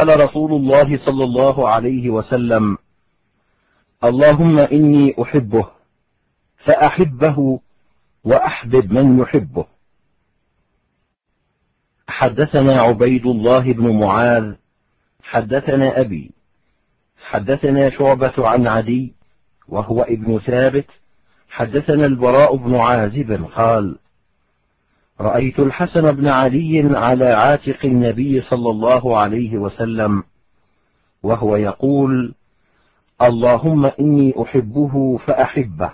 قال رسول الله صلى الله عليه وسلم: اللهم إني أحبه فأحبه وأحبب من يحبه. حدثنا عبيد الله بن معاذ حدثنا أبي حدثنا شعبة عن عدي وهو ابن ثابت حدثنا البراء بن عازب قال: رأيت الحسن بن علي على عاتق النبي صلى الله عليه وسلم وهو يقول: اللهم إني أحبه فأحبه.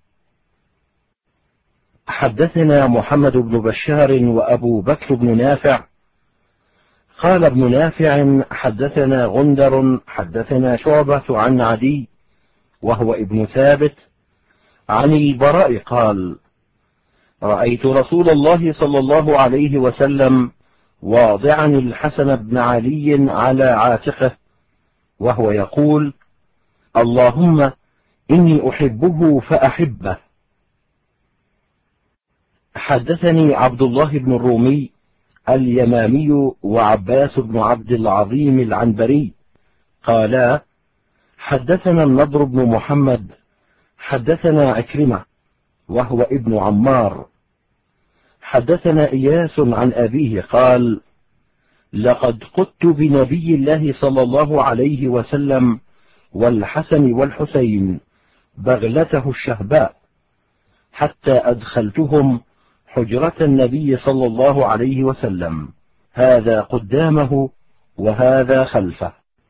حدثنا محمد بن بشار وأبو بكر بن نافع قال ابن نافع: حدثنا غندر حدثنا شعبة عن عدي وهو ابن ثابت عن البراء قال: رأيت رسول الله صلى الله عليه وسلم واضعا الحسن بن علي على عاتقه وهو يقول: اللهم إني أحبه فأحبه. حدثني عبد الله بن الرومي اليمامي وعباس بن عبد العظيم العنبري قالا: حدثنا النضر بن محمد حدثنا عكرمة وهو ابن عمار حدثنا إياس عن أبيه قال: لقد قدت بنبي الله صلى الله عليه وسلم والحسن والحسين بغلته الشهباء حتى أدخلتهم حجرة النبي صلى الله عليه وسلم، هذا قدامه وهذا خلفه.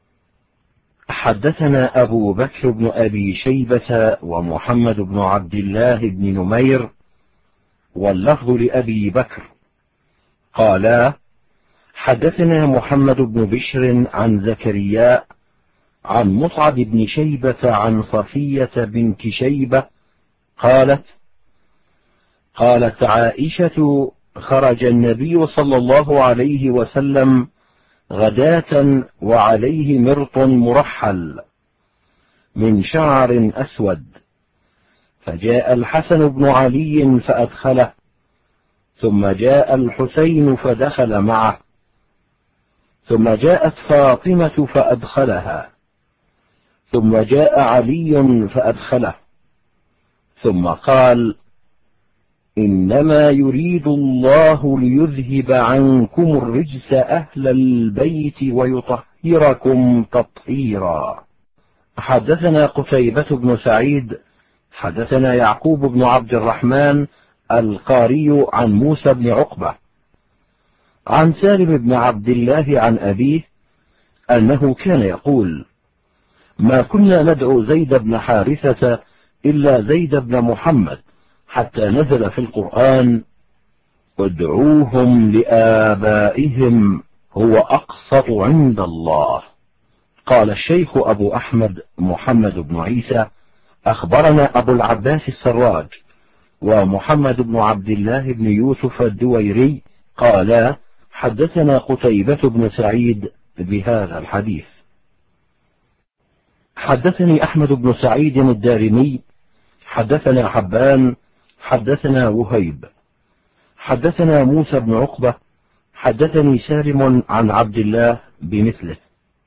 حدثنا أبو بكر بن أبي شيبة ومحمد بن عبد الله بن نمير واللفظ لأبي بكر قالا: حدثنا محمد بن بشر عن زكريا عن مصعب بن شيبة عن صفية بنت شيبة قالت عائشة: خرج النبي صلى الله عليه وسلم غداة وعليه مرط مرحل من شعر أسود، فجاء الحسن بن علي فأدخله، ثم جاء الحسين فدخل معه، ثم جاءت فاطمة فأدخلها، ثم جاء علي فأدخله، ثم قال: إنما يريد الله ليذهب عنكم الرجس أهل البيت ويطهركم تطهيرا. حدثنا قتيبة بن سعيد حدثنا يعقوب بن عبد الرحمن القاري عن موسى بن عقبة عن سالم بن عبد الله عن أبيه أنه كان يقول: ما كنا ندعو زيد بن حارثة إلا زيد بن محمد، حتى نزل في القرآن: ادعوهم لآبائهم هو أقسط عند الله. قال الشيخ أبو أحمد محمد بن عيسى: أخبرنا أبو العباس السراج ومحمد بن عبد الله بن يوسف الدويري قالا: حدثنا قتيبة بن سعيد بهذا الحديث. حدثني أحمد بن سعيد الدارمي حدثنا حبان حدثنا وهيب حدثنا موسى بن عقبة حدثني سالم عن عبد الله بمثله.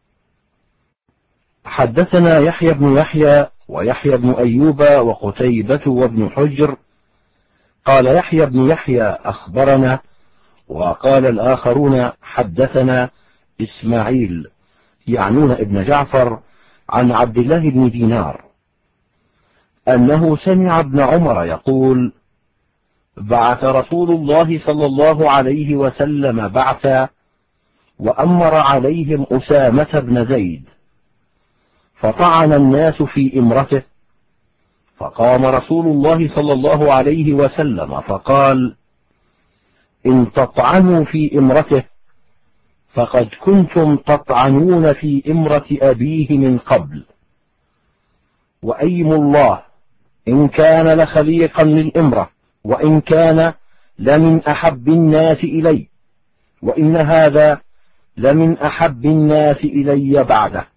حدثنا يحيى بن يحيى ويحيى بن أيوب وقتيبة وابن حجر قال يحيى بن يحيى أخبرنا، وقال الآخرون حدثنا إسماعيل يعنون ابن جعفر عن عبد الله بن دينار أنه سمع ابن عمر يقول: بعث رسول الله صلى الله عليه وسلم بعثا وأمر عليهم أسامة بن زيد، فطعن الناس في إمرته، فقام رسول الله صلى الله عليه وسلم فقال: إن تطعنوا في إمرته فقد كنتم تطعنون في إمرة أبيه من قبل، وأيم الله إن كان لخليقا للإمرة، وإن كان لمن أحب الناس إلي، وإن هذا لمن أحب الناس إلي بعده.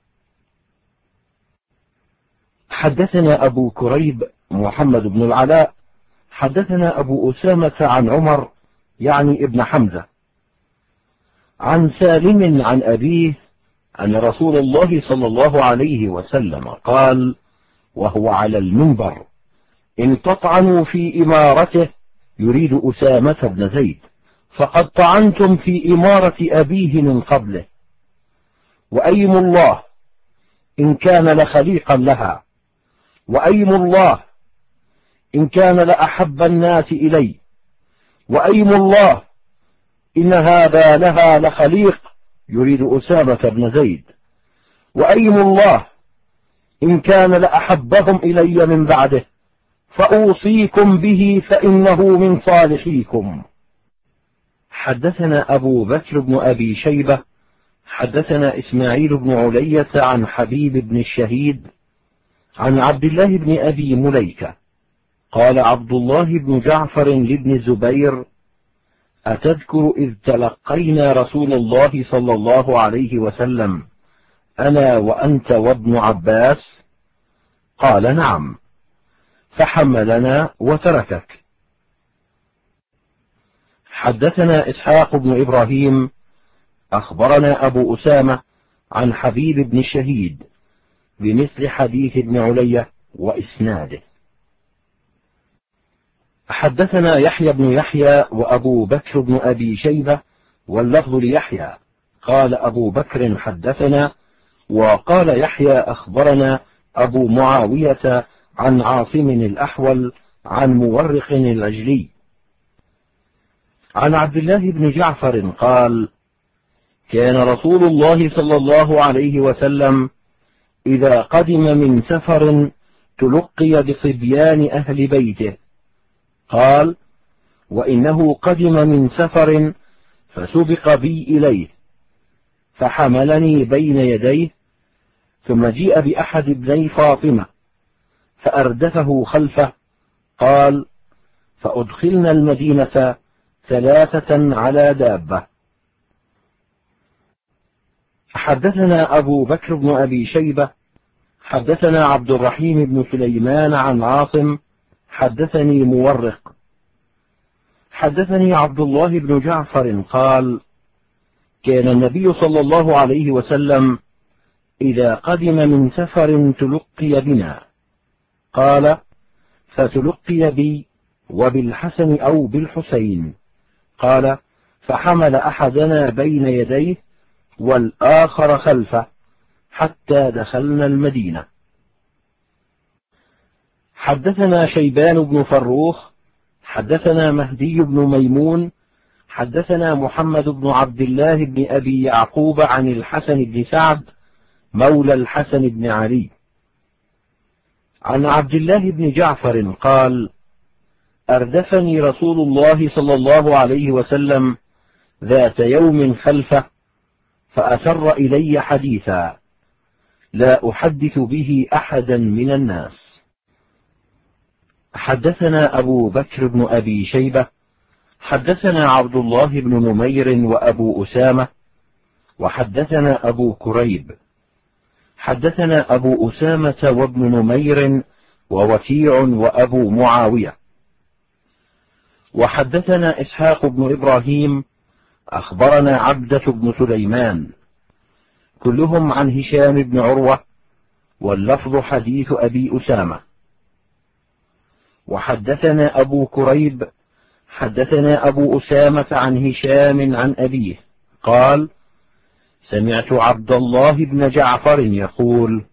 حدثنا أبو كريب محمد بن العلاء حدثنا أبو أسامة عن عمر يعني ابن حمزة عن سالم عن أبيه أن رسول الله صلى الله عليه وسلم قال وهو على المنبر: إن تطعنوا في إمارته، يريد أسامة بن زيد، فقد طعنتم في إمارة أبيه من قبله، وأيم الله إن كان لخليقا لها، وأيم الله إن كان لأحب الناس إلي، وأيم الله إن هذا لها لخليق، يريد أسامة بن زيد، وأيم الله إن كان لأحبهم إلي من بعده، فأوصيكم به فإنه من صالحيكم. حدثنا أبو بكر بن أبي شيبة حدثنا إسماعيل بن علية عن حبيب بن الشهيد عن عبد الله بن أبي مليكة قال عبد الله بن جعفر لابن الزبير: أتذكر إذ تلقينا رسول الله صلى الله عليه وسلم أنا وأنت وابن عباس؟ قال: نعم. فحملنا وتركك. حدثنا إسحاق بن إبراهيم أخبرنا أبو أسامة عن حبيب بن الشهيد بمثل حديث ابن علية وإسناده. حدثنا يحيى بن يحيى وأبو بكر بن أبي شيبة واللفظ ليحيى قال أبو بكر حدثنا، وقال يحيى أخبرنا أبو معاوية عن عاصم الأحول عن مورق العجلي عن عبد الله بن جعفر قال: كان رسول الله صلى الله عليه وسلم إذا قدم من سفر تلقي بصبيان أهل بيته. قال: وإنه قدم من سفر فسبق بي إليه فحملني بين يديه، ثم جيء بأحد ابني فاطمة فأردفه خلفه. قال: فأدخلنا المدينة 3 على دابة. حدثنا أبو بكر بن أبي شيبة حدثنا عبد الرحيم بن سليمان عن عاصم حدثني مورق حدثني عبد الله بن جعفر قال: كان النبي صلى الله عليه وسلم إذا قدم من سفر تلقي بنا. قال: فتلقي بي وبالحسن أو بالحسين. قال: فحمل أحدنا بين يديه والآخر خلفه حتى دخلنا المدينة. حدثنا شيبان بن فروخ حدثنا مهدي بن ميمون حدثنا محمد بن عبد الله بن أبي يعقوب عن الحسن بن سعد مولى الحسن بن علي عن عبد الله بن جعفر قال: أردفني رسول الله صلى الله عليه وسلم ذات يوم خلفه فأسر إلي حديثا لا أحدث به أحدا من الناس. حدثنا أبو بكر بن أبي شيبة حدثنا عبد الله بن نمير وأبو أسامة وحدثنا أبو كريب حدثنا أبو أسامة وابن نمير ووكيع وأبو معاوية. وحدثنا إسحاق بن إبراهيم أخبرنا عبدة بن سليمان كلهم عن هشام بن عروة واللفظ حديث أبي أسامة. وحدثنا أبو كريب حدثنا أبو أسامة عن هشام عن أبيه قال: سمعت عبد الله بن جعفر يقول: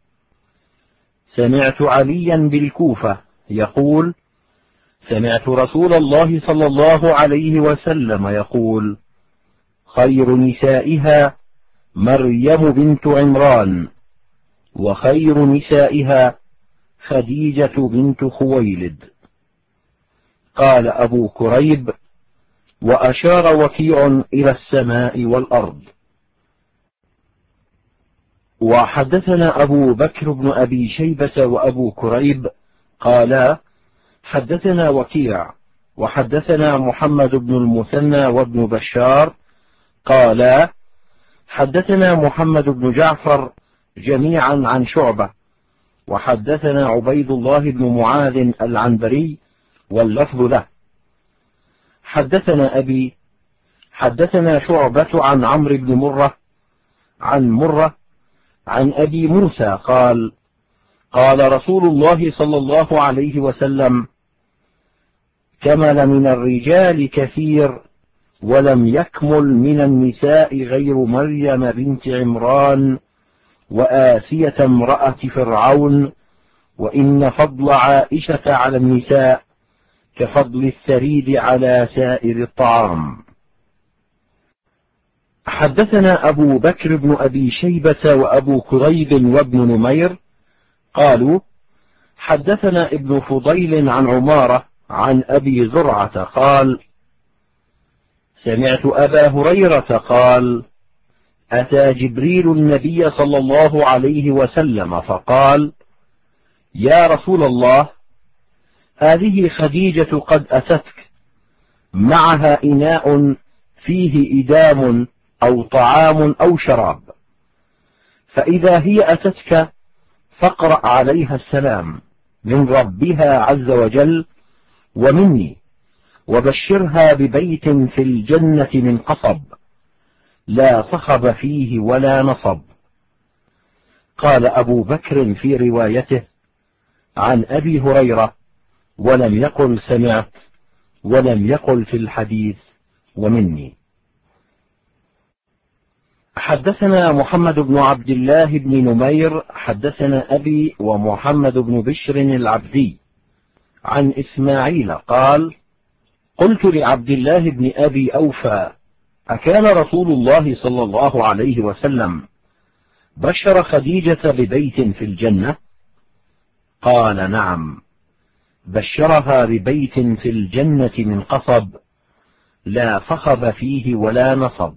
سمعت عليا بالكوفة يقول: سمعت رسول الله صلى الله عليه وسلم يقول: خير نسائها مريم بنت عمران، وخير نسائها خديجة بنت خويلد. قال أبو كريب: وأشار وكيع إلى السماء والأرض. وحدثنا أبو بكر بن أبي شيبة وأبو كريب قالا: حدثنا وكيع وحدثنا محمد بن المثنى وابن بشار قالا: حدثنا محمد بن جعفر جميعا عن شعبة وحدثنا عبيد الله بن معاذ العنبري واللفظ له. حدثنا أبي حدثنا شعبة عن عمرو بن مرة عن مرة عن أبي موسى قال: قال رسول الله صلى الله عليه وسلم: كمل من الرجال كثير ولم يكمل من النساء غير مريم بنت عمران وآسية امرأة فرعون، وإن فضل عائشة على النساء كفضل الثريد على سائر الطعام. حدثنا أبو بكر بن أبي شيبة وأبو كريب وابن نمير قالوا: حدثنا ابن فضيل عن عمارة عن أبي زرعة قال: سمعت أبا هريرة قال: أتى جبريل النبي صلى الله عليه وسلم فقال: يا رسول الله، هذه خديجة قد أتتك معها إناء فيه إدام أو طعام أو شراب، فإذا هي أتتك فاقرأ عليها السلام من ربها عز وجل ومني، وبشرها ببيت في الجنة من قصب لا صخب فيه ولا نصب. قال أبو بكر في روايته عن أبي هريرة، ولم يقل سمعت، ولم يقل في الحديث ومني. حدثنا محمد بن عبد الله بن نمير حدثنا أبي ومحمد بن بشر العبدي عن إسماعيل قال: قلت لعبد الله بن أبي أوفى: أكان رسول الله صلى الله عليه وسلم بشر خديجة ببيت في الجنة؟ قال: نعم، بشرها ببيت في الجنة من قصب لا صخب فيه ولا نصب.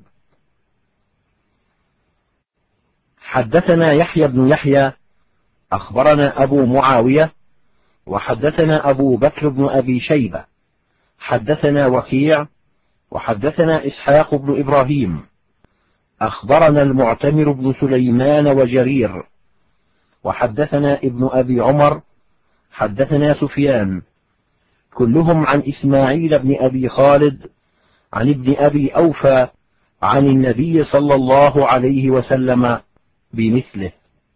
حدثنا يحيى بن يحيى أخبرنا أبو معاوية وحدثنا أبو بكر بن أبي شيبة حدثنا وكيع وحدثنا إسحاق بن إبراهيم أخبرنا المعتمر بن سليمان وجرير وحدثنا ابن أبي عمر حدثنا سفيان كلهم عن إسماعيل بن أبي خالد عن ابن أبي أوفى عن النبي صلى الله عليه وسلم بمثله.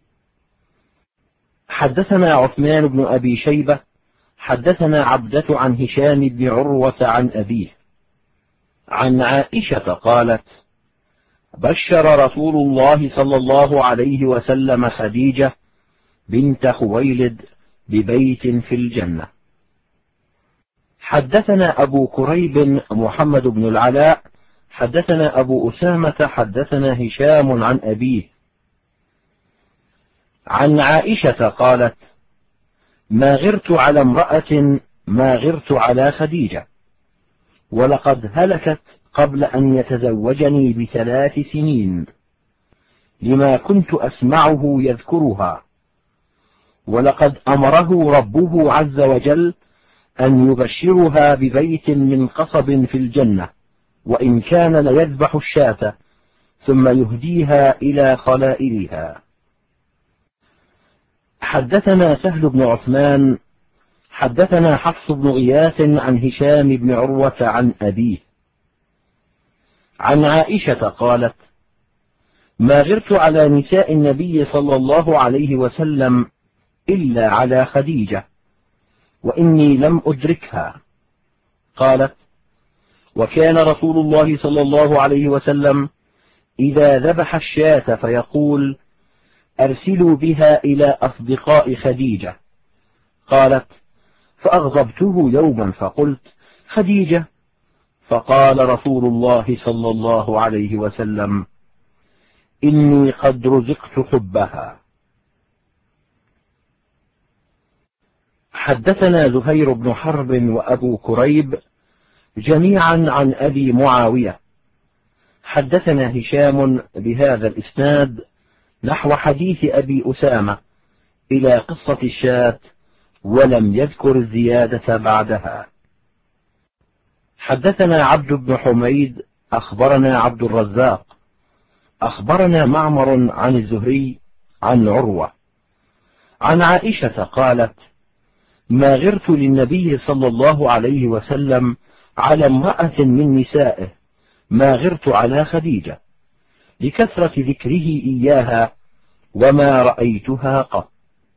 حدثنا عثمان بن أبي شيبة حدثنا عبدة عن هشام بن عروة عن أبيه عن عائشة قالت: بشر رسول الله صلى الله عليه وسلم خديجة بنت خويلد ببيت في الجنة. حدثنا أبو كريب محمد بن العلاء حدثنا أبو أسامة حدثنا هشام عن أبيه عن عائشة قالت: ما غرت على امرأة ما غرت على خديجة، ولقد هلكت قبل أن يتزوجني ب3 سنين، لما كنت أسمعه يذكرها، ولقد أمره ربه عز وجل أن يبشرها ببيت من قصب في الجنة، وإن كان ليذبح الشاة ثم يهديها إلى خلائلها. حدثنا سهل بن عثمان حدثنا حفص بن غياث عن هشام بن عروة عن أبيه عن عائشة قالت: ما غرت على نساء النبي صلى الله عليه وسلم إلا على خديجة، وإني لم أدركها. قالت: وكان رسول الله صلى الله عليه وسلم إذا ذبح الشاة فيقول: أرسلوا بها إلى أصدقاء خديجة. قالت: فأغضبته يوما فقلت: خديجة؟ فقال رسول الله صلى الله عليه وسلم: إني قد رزقت حبها. حدثنا زهير بن حرب وأبو كريب جميعا عن أبي معاوية حدثنا هشام بهذا الإسناد نحو حديث أبي أسامة إلى قصة الشاة، ولم يذكر الزيادة بعدها. حدثنا عبد بن حميد أخبرنا عبد الرزاق أخبرنا معمر عن الزهري عن عروة عن عائشة قالت: ما غرت للنبي صلى الله عليه وسلم على امرأة من نسائه ما غرت على خديجة، لكثرة ذكره إياها وما رأيتها قط.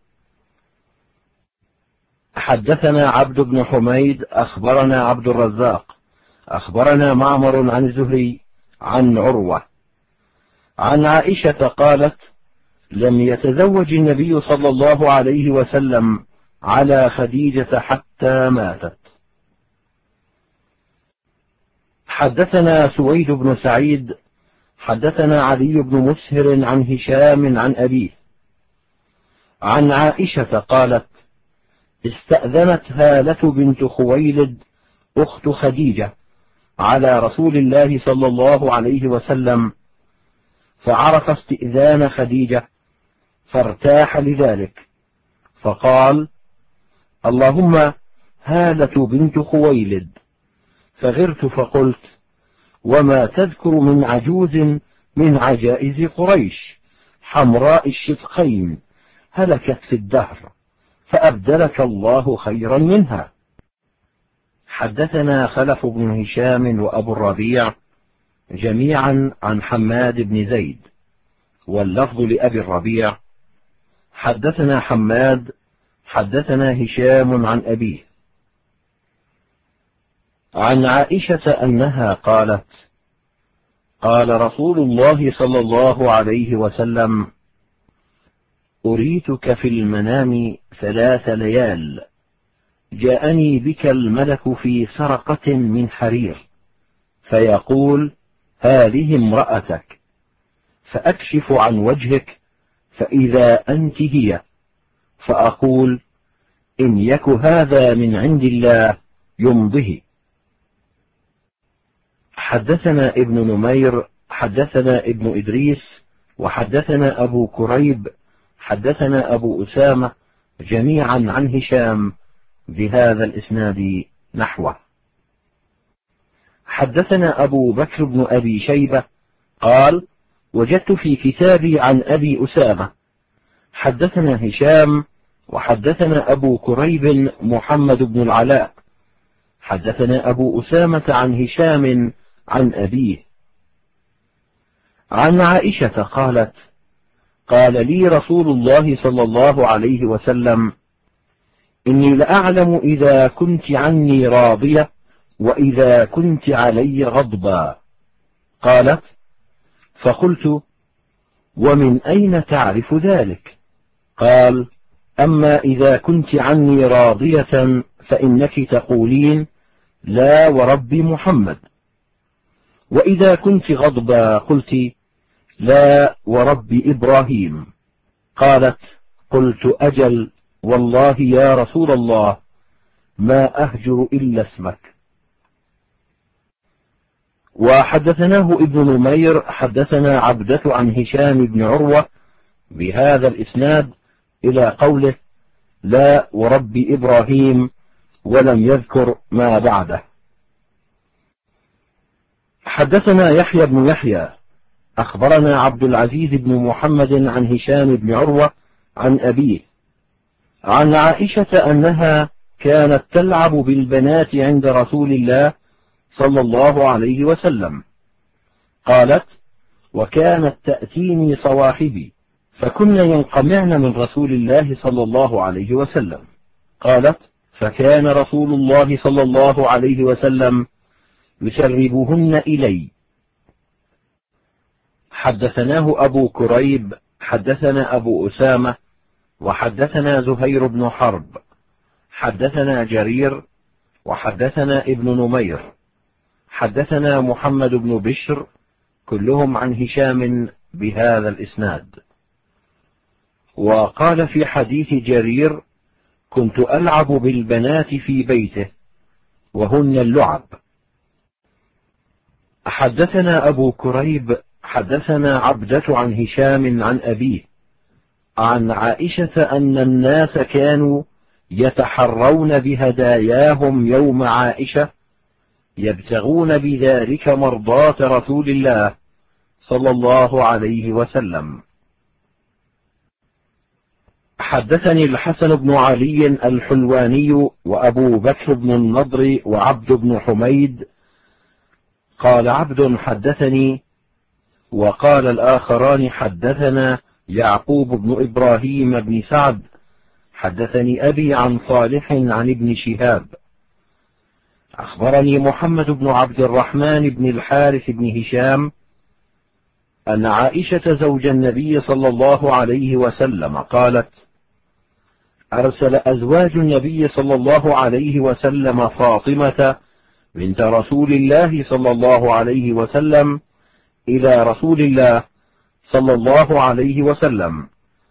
حدثنا عبد بن حميد أخبرنا عبد الرزاق أخبرنا معمر عن الزهري عن عروة عن عائشة قالت: لم يتزوج النبي صلى الله عليه وسلم على خديجة حتى ماتت. حدثنا سويد بن سعيد حدثنا علي بن مسهر عن هشام عن أبيه عن عائشة قالت: استأذنت هالة بنت خويلد أخت خديجة على رسول الله صلى الله عليه وسلم، فعرف استئذان خديجة فارتاح لذلك، فقال: اللهم هالة بنت خويلد، فغرت فقلت: وما تذكر من عجوز من عجائز قريش حمراء الشدقين هلكت في الدهر، فأبدلك الله خيرا منها. حدثنا خلف بن هشام وأبو الربيع جميعا عن حماد بن زيد، واللفظ لأبي الربيع: حدثنا حماد حدثنا هشام عن أبيه عن عائشة أنها قالت: قال رسول الله صلى الله عليه وسلم: أريتك في المنام 3 ليال، جاءني بك الملك في سرقة من حرير، فيقول: هذه امرأتك، فأكشف عن وجهك فإذا أنت هي، فأقول: إن يك هذا من عند الله يمضه. حدثنا ابن نمير حدثنا ابن إدريس وحدثنا أبو كريب حدثنا أبو أسامة جميعا عن هشام بهذا الإسناد نحوه. حدثنا أبو بكر بن أبي شيبة قال: وجدت في كتابي عن أبي أسامة حدثنا هشام وحدثنا أبو كريب محمد بن العلاء حدثنا أبو أسامة عن هشام عن أبيه عن عائشة قالت: قال لي رسول الله صلى الله عليه وسلم: إني لأعلم إذا كنت عني راضية وإذا كنت علي غضبا. قالت: فقلت: ومن أين تعرف ذلك؟ قال: أما إذا كنت عني راضية فإنك تقولين: لا ورب محمد، وإذا كنت غضبا قلت: لا ورب إبراهيم. قالت: قلت: أجل والله يا رسول الله ما أهجر إلا اسمك. وحدثناه ابن نمير حدثنا عبدة عن هشام بن عروة بهذا الإسناد إلى قوله: لا ورب إبراهيم، ولم يذكر ما بعده. حدثنا يحيى بن يحيى أخبرنا عبد العزيز بن محمد عن هشام بن عروة عن أبيه عن عائشة أنها كانت تلعب بالبنات عند رسول الله صلى الله عليه وسلم. قالت: وكانت تأتيني صواحبي فكن ينقمعن من رسول الله صلى الله عليه وسلم. قالت: فكان رسول الله صلى الله عليه وسلم يسربهن إلي. حدثناه أبو كريب حدثنا أبو أسامة وحدثنا زهير بن حرب حدثنا جرير وحدثنا ابن نمير حدثنا محمد بن بشر كلهم عن هشام بهذا الإسناد. وقال في حديث جرير: كنت ألعب بالبنات في بيته وهن اللعب. حدثنا أبو كريب حدثنا عبدة عن هشام عن أبيه عن عائشة أن الناس كانوا يتحرون بهداياهم يوم عائشة يبتغون بذلك مرضاة رسول الله صلى الله عليه وسلم. حدثني الحسن بن علي الحلواني وأبو بكر بن النضر وعبد بن حميد قال عبد حدثني: وقال الآخران حدثنا يعقوب بن إبراهيم بن سعد حدثني أبي عن صالح عن ابن شهاب أخبرني محمد بن عبد الرحمن بن الحارث بن هشام أن عائشة زوج النبي صلى الله عليه وسلم قالت: أرسل أزواج النبي صلى الله عليه وسلم فاطمة بنت رسول الله صلى الله عليه وسلم إلى رسول الله صلى الله عليه وسلم،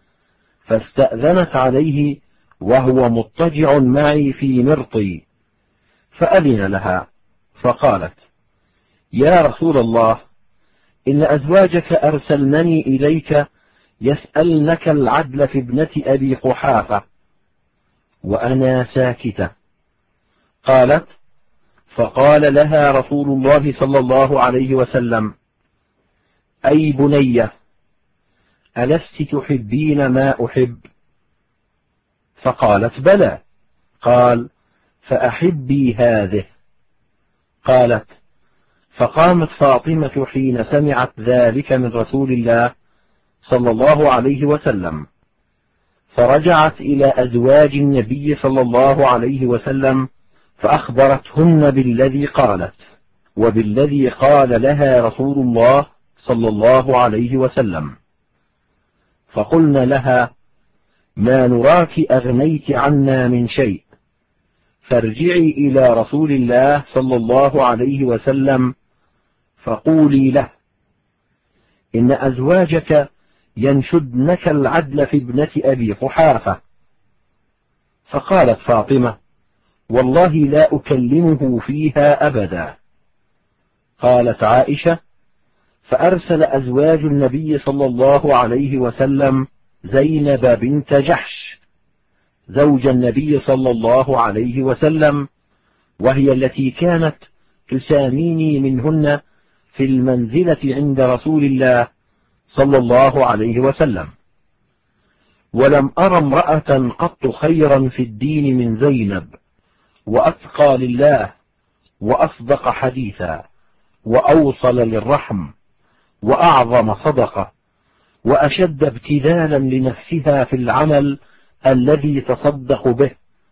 فاستأذنت عليه وهو مضطجع معي في مرطي، فأذن لها فقالت: يا رسول الله، إن أزواجك أرسلنني إليك يسألنك العدل في ابنة أبي قحافة وأنا ساكتة. قالت: فقال لها رسول الله صلى الله عليه وسلم: أي بنية، ألست تحبين ما أحب؟ فقالت: بلى. قال: فأحبي هذه. قالت: فقامت فاطمة حين سمعت ذلك من رسول الله صلى الله عليه وسلم، فرجعت إلى أزواج النبي صلى الله عليه وسلم فأخبرتهن بالذي قالت وبالذي قال لها رسول الله صلى الله عليه وسلم، فقلن لها: ما نراك أغنيت عنا من شيء، فارجعي إلى رسول الله صلى الله عليه وسلم فقولي له: إن أزواجك ينشدنك العدل في ابنة أبي قحافة. فقالت فاطمة: والله لا أكلمه فيها أبدا. قالت عائشة: فأرسل أزواج النبي صلى الله عليه وسلم زينب بنت جحش زوج النبي صلى الله عليه وسلم، وهي التي كانت تساميني منهن في المنزلة عند رسول الله صلى الله عليه وسلم، ولم أر امرأة قط خيرا في الدين من زينب، وأتقى لله، وأصدق حديثا، وأوصل للرحم، وأعظم صدقة، وأشد ابتذالا لنفسها في العمل الذي تصدق به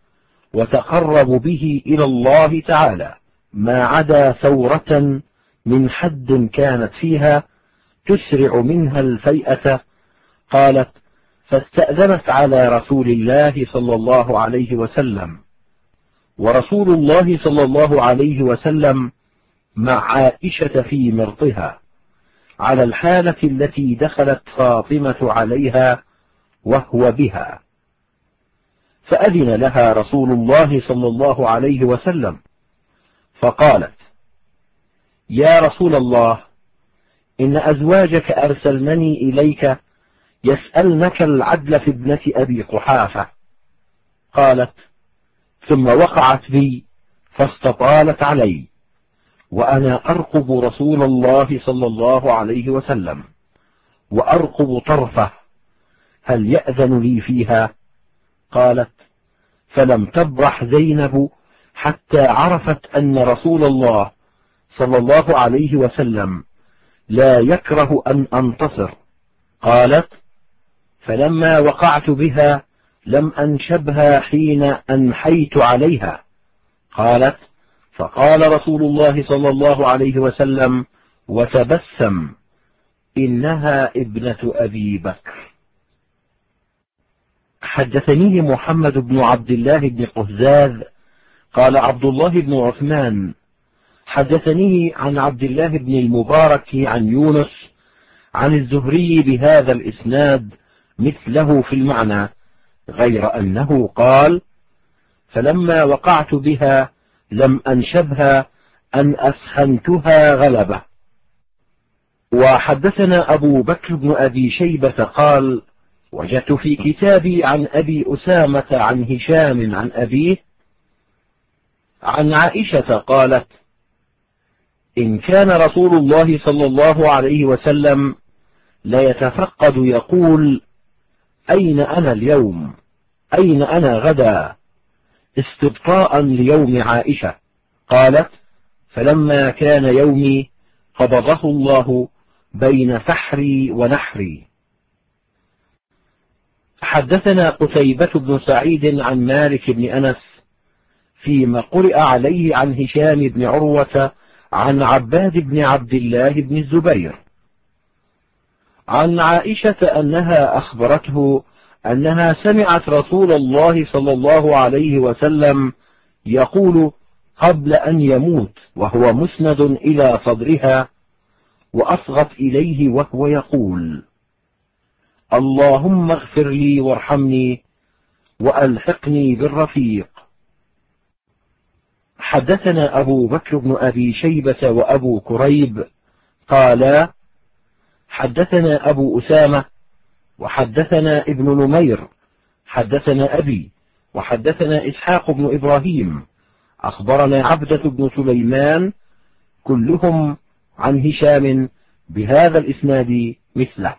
وتقرب به إلى الله تعالى، ما عدا ثورة من حد كانت فيها تسرع منها الفيئة. قالت: فاستأذنت على رسول الله صلى الله عليه وسلم، ورسول الله صلى الله عليه وسلم مع عائشة في مرطها، على الحالة التي دخلت فاطمة عليها وهو بها، فأذن لها رسول الله صلى الله عليه وسلم، فقالت: يا رسول الله، إن أزواجك أرسلنني إليك يسألنك العدل في ابنة أبي قحافة. قالت: ثم وقعت بي فاستطالت علي، وأنا أرقب رسول الله صلى الله عليه وسلم، وأرقب طرفه، هل يأذن لي فيها؟ قالت: فلم تبرح زينب حتى عرفت أن رسول الله صلى الله عليه وسلم لا يكره أن أنتصر. قالت: فلما وقعت بها لم أنشبها حين أنحيت عليها. قالت: فقال رسول الله صلى الله عليه وسلم وتبسم: إنها ابنة أبي بكر. حدثني محمد بن عبد الله بن قهزاز قال عبد الله بن عثمان حدثني عن عبد الله بن المبارك عن يونس عن الزهري بهذا الإسناد مثله في المعنى، غير أنه قال: فلما وقعت بها لم أنشبها أن أسخنتها غلبة. وحدثنا أبو بكر بن أبي شيبة قال: وجدت في كتابي عن أبي أسامة عن هشام عن أبيه عن عائشة قالت: إن كان رسول الله صلى الله عليه وسلم ليتفقد يقول: أين أنا اليوم؟ أين أنا غدا؟ استبطاء ليوم عائشة. قالت: فلما كان يومي قبضه الله بين فحري ونحري. حدثنا قتيبة بن سعيد عن مالك بن أنس فيما قرئ عليه عن هشام بن عروة عن عباد بن عبد الله بن الزبير عن عائشة أنها أخبرته أنها سمعت رسول الله صلى الله عليه وسلم يقول قبل أن يموت وهو مسند إلى صدرها وأصغت إليه وهو يقول: اللهم اغفر لي وارحمني وألحقني بالرفيق. حدثنا أبو بكر بن أبي شيبة وأبو كريب قالا حدثنا أبو أسامة وحدثنا ابن نمير حدثنا أبي وحدثنا إسحاق بن إبراهيم أخبرنا عبدة بن سليمان كلهم عن هشام بهذا الإسناد مثله.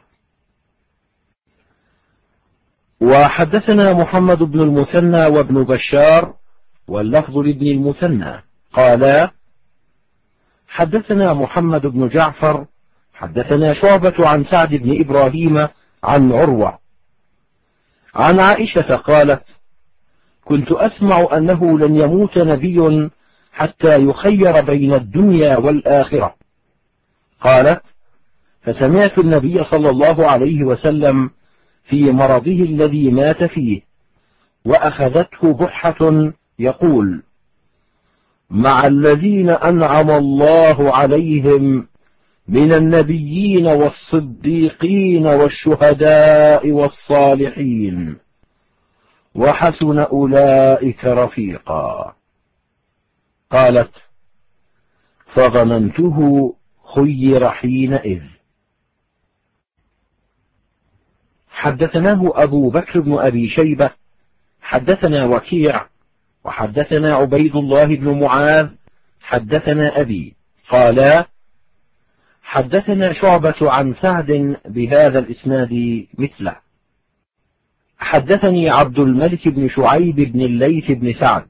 وحدثنا محمد بن المثنى وابن بشار واللفظ لابن المثنى قالا حدثنا محمد بن جعفر حدثنا شعبة عن سعد بن إبراهيم عن عروة عن عائشة قالت: كنت أسمع أنه لن يموت نبي حتى يخير بين الدنيا والآخرة. قالت: فسمعت النبي صلى الله عليه وسلم في مرضه الذي مات فيه وأخذته بحة يقول: مع الذين أنعم الله عليهم من النبيين والصديقين والشهداء والصالحين وحسن أولئك رفيقا. قالت: فظننته خير حينئذ. حدثناه أبو بكر بن أبي شيبة حدثنا وكيع وحدثنا عبيد الله بن معاذ حدثنا أبي قالا حدثنا شعبة عن سعد بهذا الإسناد مثله. حدثني عبد الملك بن شعيب بن الليث بن سعد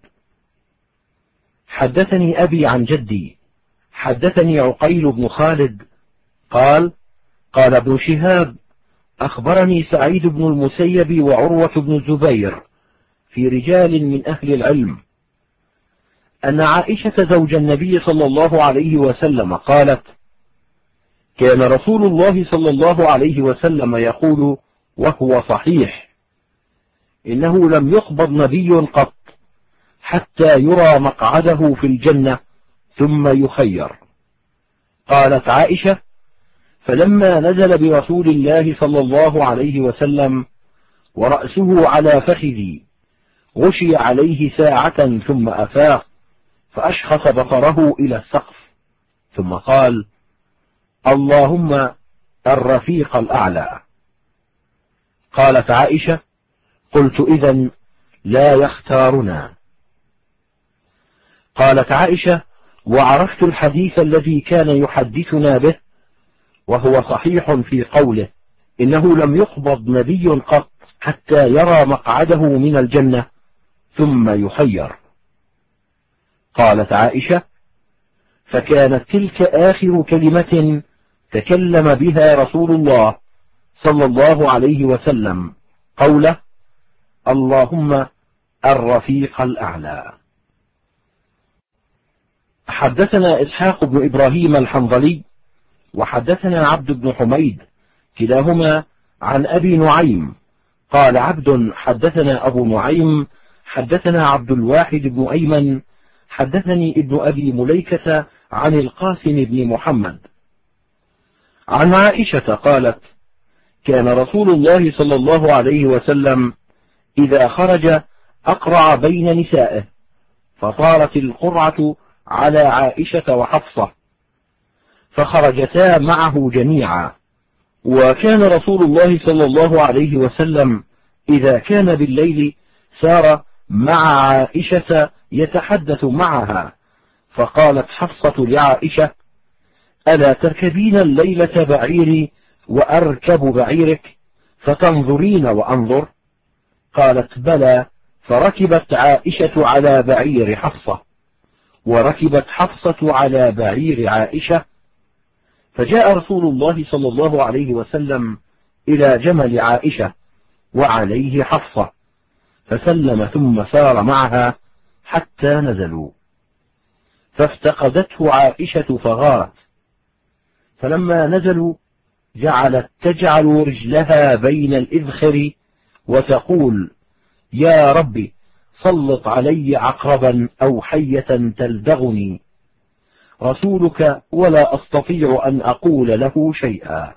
حدثني أبي عن جدي حدثني عقيل بن خالد قال: قال ابن شهاب: أخبرني سعيد بن المسيب وعروة بن الزبير في رجال من أهل العلم أن عائشة زوج النبي صلى الله عليه وسلم قالت: كان رسول الله صلى الله عليه وسلم يقول وهو صحيح: إنه لم يقبض نبي قط حتى يرى مقعده في الجنة ثم يخير. قالت عائشة: فلما نزل برسول الله صلى الله عليه وسلم ورأسه على فخذي غشي عليه ساعة ثم أفاق فأشخص بصره إلى السقف ثم قال: اللهم الرفيق الأعلى. قالت عائشة: قلت: إذن لا يختارنا. قالت عائشة: وعرفت الحديث الذي كان يحدثنا به وهو صحيح في قوله: إنه لم يقبض نبي قط حتى يرى مقعده من الجنة ثم يخير. قالت عائشة: فكانت تلك آخر كلمة تكلم بها رسول الله صلى الله عليه وسلم قوله: اللهم الرفيق الأعلى. حدثنا إسحاق بن إبراهيم الحنظلي وحدثنا عبد بن حميد كلاهما عن أبي نعيم قال عبد: حدثنا أبو نعيم حدثنا عبد الواحد بن أيمن حدثني ابن أبي مليكة عن القاسم بن محمد عن عائشة قالت: كان رسول الله صلى الله عليه وسلم إذا خرج أقرع بين نسائه، فصارت القرعة على عائشة وحفصة، فخرجتا معه جميعا. وكان رسول الله صلى الله عليه وسلم إذا كان بالليل سار مع عائشة يتحدث معها، فقالت حفصة لعائشة: ألا تركبين الليلة بعيري وأركب بعيرك فتنظرين وأنظر؟ قالت: بلى. فركبت عائشة على بعير حفصة وركبت حفصة على بعير عائشة، فجاء رسول الله صلى الله عليه وسلم إلى جمل عائشة وعليه حفصة، فسلم ثم سار معها حتى نزلوا، فافتقدته عائشة فغارت، فلما نزلوا جعلت تجعل رجلها بين الإذخر وتقول: يا رب سلط علي عقربا أو حية تلدغني، رسولك ولا أستطيع أن أقول له شيئا.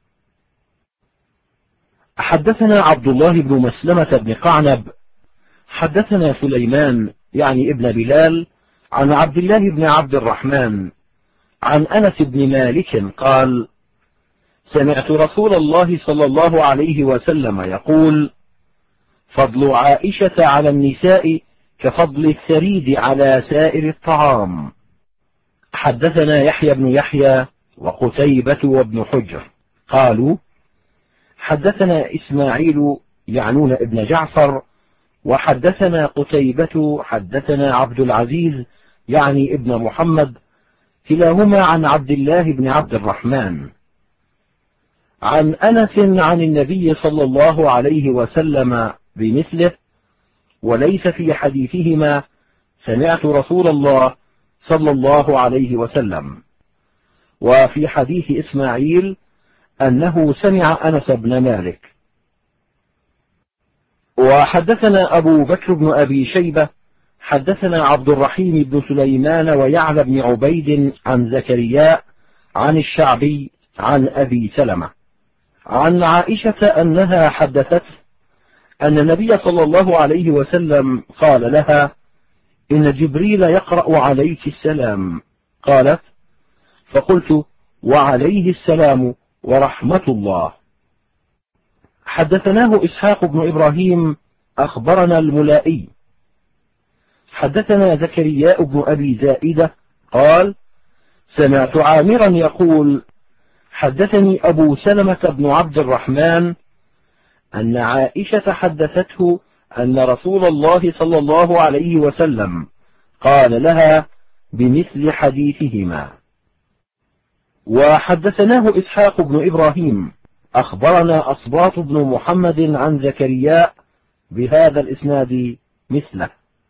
حدثنا عبد الله بن مسلمة بن قعنب حدثنا سليمان يعني ابن بلال عن عبد الله بن عبد الرحمن عن أنس بن مالك قال: سمعت رسول الله صلى الله عليه وسلم يقول: فضل عائشة على النساء كفضل الثريد على سائر الطعام. حدثنا يحيى بن يحيى وقتيبة وابن حجر قالوا: حدثنا إسماعيل يعنون ابن جعفر، وحدثنا قتيبة حدثنا عبد العزيز يعني ابن محمد، كلاهما عن عبد الله بن عبد الرحمن عن أنس عن النبي صلى الله عليه وسلم بمثله، وليس في حديثهما سمعت رسول الله صلى الله عليه وسلم، وفي حديث إسماعيل أنه سمع أنس بن مالك. وحدثنا أبو بكر بن أبي شيبة حدثنا عبد الرحيم بن سليمان ويعلى بن عبيد عن زكريا عن الشعبي عن أبي سلمة عن عائشة أنها حدثته أن النبي صلى الله عليه وسلم قال لها: إن جبريل يقرأ عليك السلام. قالت: فقلت: وعليه السلام ورحمة الله. حدثناه إسحاق بن إبراهيم أخبرنا الملائي حدثنا زكريا بن أبي زائدة قال: سمعت عامرا يقول: حدثني أبو سلمة بن عبد الرحمن أن عائشة حدثته أن رسول الله صلى الله عليه وسلم قال لها بمثل حديثهما. وحدثناه إسحاق بن إبراهيم أخبرنا أصباط بن محمد عن زكريا بهذا الإسناد مثله.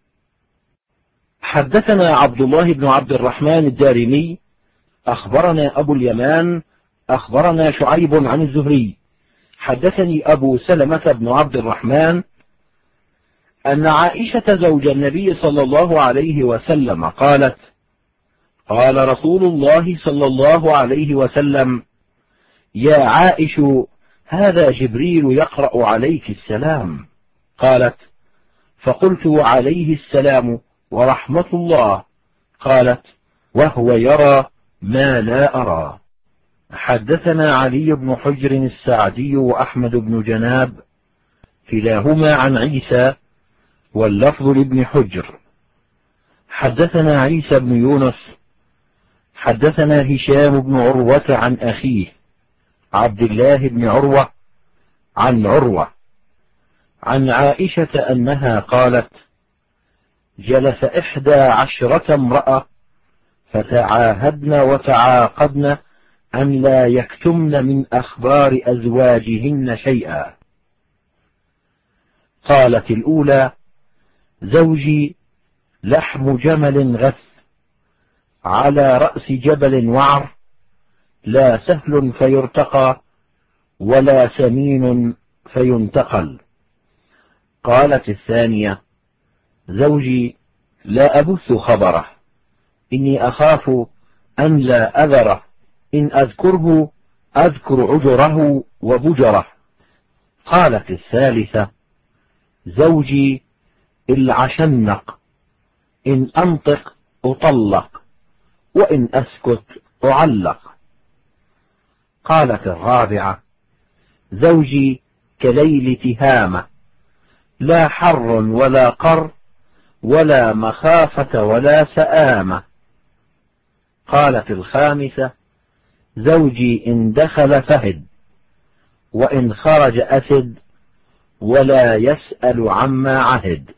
حدثنا عبد الله بن عبد الرحمن الدارمي أخبرنا أبو اليمان أخبرنا شعيب عن الزهري حدثني أبو سلمة بن عبد الرحمن أن عائشة زوج النبي صلى الله عليه وسلم قالت: قال رسول الله صلى الله عليه وسلم: يا عائش، هذا جبريل يقرأ عليك السلام. قالت: فقلت: وعليه السلام ورحمة الله. قالت: وهو يرى ما لا أرى. حدثنا علي بن حجر السعدي وأحمد بن جناب كلاهما عن عيسى، واللفظ لابن حجر. حدثنا عيسى بن يونس حدثنا هشام بن عروة عن أخيه عبد الله بن عروة عن عروة عن عائشة أنها قالت: جلس 11 امرأة فتعاهدن وتعاقدن أن لا يكتمن من أخبار أزواجهن شيئا. قالت الأولى: زوجي لحم جمل غث على رأس جبل وعر، لا سهل فيرتقى ولا سمين فينتقل. قالت الثانية: زوجي لا أبث خبره، إني أخاف أن لا أذره، إن أذكره أذكر عجره وبجره. قالت الثالثة: زوجي العشنق، إن أنطق أطلق، وإن أسكت أعلق. قالت الرابعة: زوجي كليل تهامة، لا حر ولا قر ولا مخافة ولا سآمة. قالت الخامسة: زوجي إن دخل فهد، وإن خرج أسد، ولا يسأل عما عهد.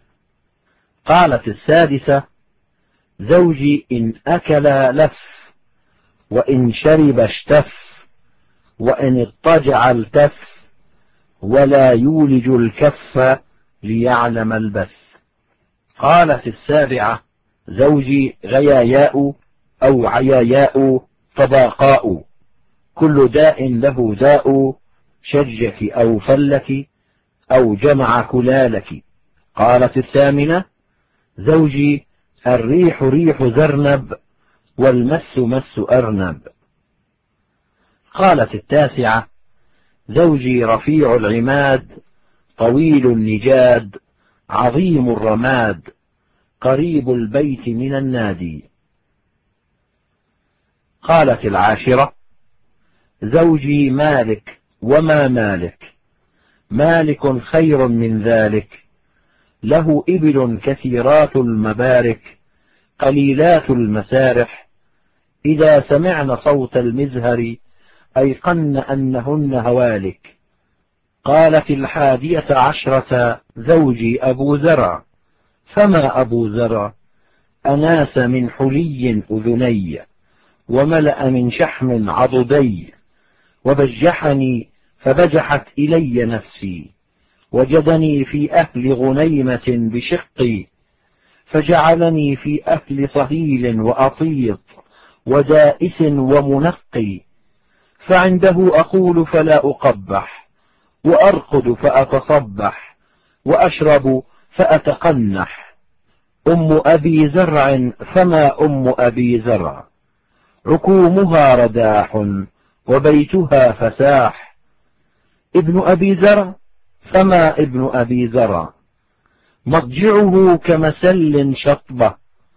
قالت السادسة: زوجي إن أكل لف، وإن شرب اشتف، وإن اضطجع التف، ولا يولج الكف ليعلم البث. قالت السابعة: زوجي غياياء أو عياياء طباقاء، كل داء له داء، شجك أو فلك أو جمع كلالك. قالت الثامنة: زوجي الريح ريح زرنب، والمس مس أرنب. قالت التاسعة: زوجي رفيع العماد، طويل النجاد، عظيم الرماد، قريب البيت من النادي. قالت العاشرة: زوجي مالك وما مالك، مالك خير من ذلك، له إبل كثيرات المبارك، قليلات المسارح، إذا سمعن صوت المزهر أيقن أنهن هوالك. قالت الحادية عشرة: زوجي أبو زرع، فما أبو زرع؟ أناس من حلي أذني، وملأ من شحم عضدي، وبجحني فبجحت إلي نفسي، وجدني في أهل غنيمة بشقي، فجعلني في أهل صهيل وأطيط ودائس ومنقي، فعنده أقول فلا أقبح، وأرقد فأتصبح، وأشرب فأتقنح. أم أبي زرع، فما أم أبي زرع؟ عكومها رداح، وبيتها فساح. ابن أبي زرع، فما ابن أبي زرع؟ مضجعه كمسل شطبة،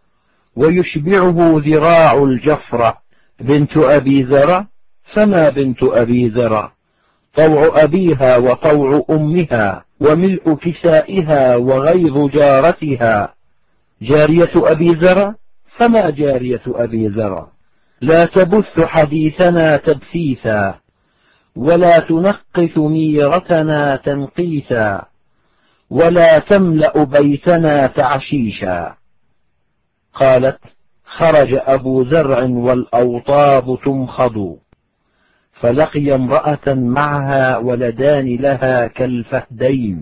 ويشبعه ذراع الجفرة. بنت أبي زرع، فما بنت أبي زرع؟ طوع أبيها وطوع أمها، وملء كسائها وغيظ جارتها. جارية أبي زرع، فما جارية أبي زرع؟ لا تبث حديثنا تبثيثا، ولا تنقث ميرتنا تنقيثا، ولا تملأ بيتنا تعشيشا. قالت: خرج أبو زرع والأوطاب تمخض، فلقي امرأة معها ولدان لها كالفهدين،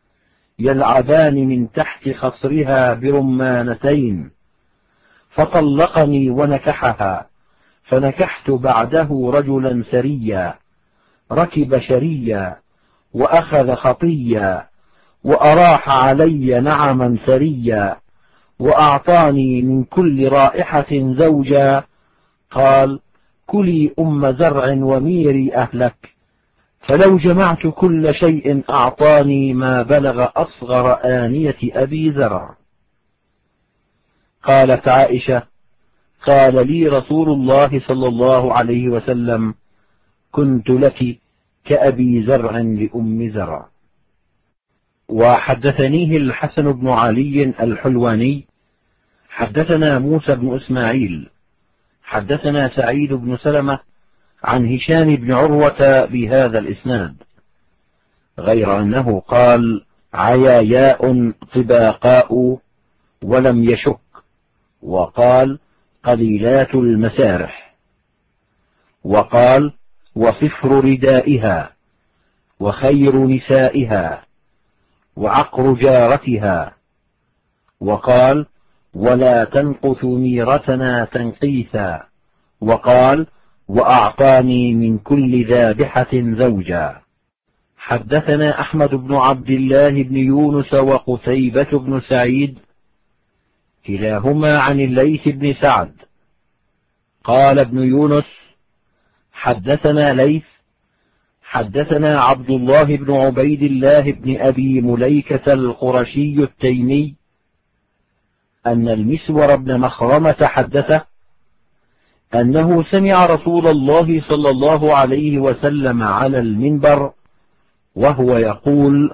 يلعبان من تحت خصرها برمانتين، فطلقني ونكحها، فنكحت بعده رجلا سريا، ركب شريا، وأخذ خطيا، وأراح علي نعما سريا، وأعطاني من كل رائحة زوجا. قال: كلي أم زرع وميري أهلك، فلو جمعت كل شيء أعطاني ما بلغ أصغر آنية أبي زرع. قالت عائشة: قال لي رسول الله صلى الله عليه وسلم: كنت لك كأبي زرع لأم زرع. وحدثنيه الحسن بن علي الحلواني حدثنا موسى بن إسماعيل حدثنا سعيد بن سلمة عن هشام بن عروة بهذا الإسناد، غير أنه قال: عياياء طباقاء، ولم يشك، وقال: قليلات المسارح، وقال: وصفر ردائها، وخير نسائها، وعقر جارتها، وقال: ولا تنقث ميرتنا تنقيثا، وقال: وأعطاني من كل ذابحة زوجا. حدثنا أحمد بن عبد الله بن يونس وقتيبة بن سعيد كلاهما عن الليث بن سعد قال ابن يونس: حدثنا ليث حدثنا عبد الله بن عبيد الله بن أبي مليكة القرشي التيمي أن المسور بن مخرمة حدثه أنه سمع رسول الله صلى الله عليه وسلم على المنبر وهو يقول: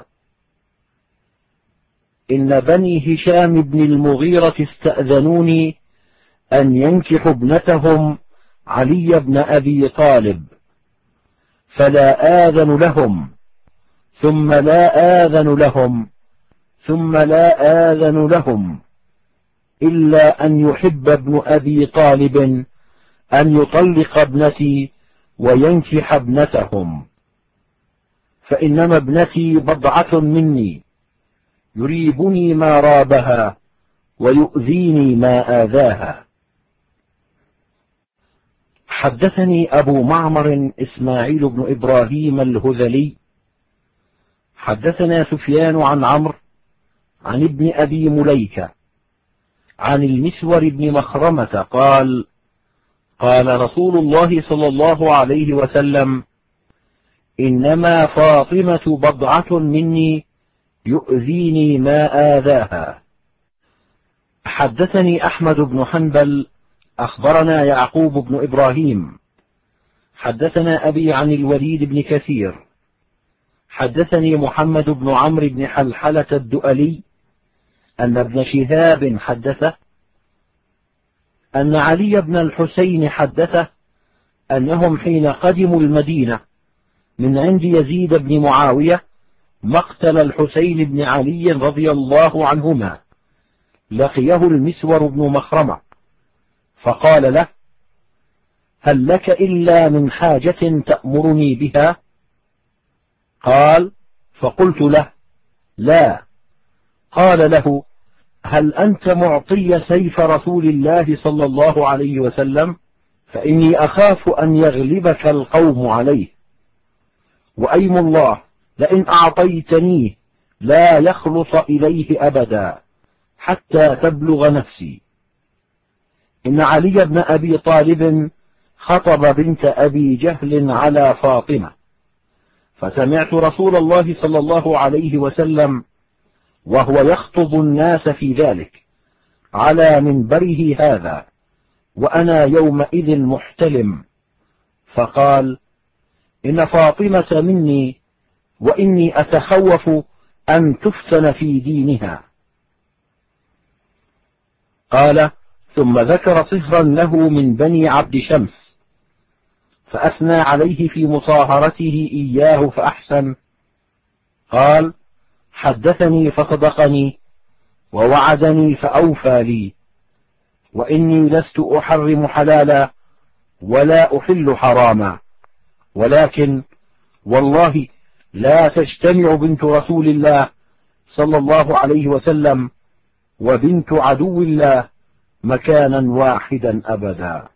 إن بني هشام بن المغيرة استأذنوني أن ينكحوا ابنتهم علي بن أبي طالب، فلا آذن لهم، ثم لا آذن لهم، ثم لا آذن لهم، إلا أن يحب ابن أبي طالب أن يطلق ابنتي وينكح ابنتهم، فإنما ابنتي بضعة مني، يريبني ما رابها ويؤذيني ما آذاها. حدثني أبو معمر إسماعيل بن إبراهيم الهذلي حدثنا سفيان عن عمرو عن ابن أبي مليكة عن المسور بن مخرمة قال: قال رسول الله صلى الله عليه وسلم: إنما فاطمة بضعة مني، يؤذيني ما آذاها. حدثني أحمد بن حنبل أخبرنا يعقوب بن إبراهيم حدثنا أبي عن الوليد بن كثير حدثني محمد بن عمرو بن حلحلة الدؤلي أن ابن شهاب حدثه أن علي بن الحسين حدثه أنهم حين قدموا المدينة من عند يزيد بن معاوية مقتل الحسين بن علي رضي الله عنهما، لقيه المسور بن مخرمة فقال له: هل لك إلا من حاجة تأمرني بها؟ قال: فقلت له: لا. قال له: هل أنت معطي سيف رسول الله صلى الله عليه وسلم؟ فإني أخاف أن يغلبك القوم عليه، وأيم الله لئن أعطيتنيه لا يخلص إليه أبدا حتى تبلغ نفسي. إن علي بن أبي طالب خطب بنت أبي جهل على فاطمة، فسمعت رسول الله صلى الله عليه وسلم وهو يخطب الناس في ذلك على منبره هذا، وأنا يومئذ محتلم، فقال: إن فاطمة مني، وإني أتخوف أن تفتن في دينها. قال: ثم ذكر صهرا له من بني عبد شمس، فأثنى عليه في مصاهرته إياه فأحسن. قال: حدثني فصدقني، ووعدني فأوفى لي، وإني لست أحرم حلالا ولا أحل حراما، ولكن والله لا تجتمع بنت رسول الله صلى الله عليه وسلم وبنت عدو الله مكانا واحدا أبدا.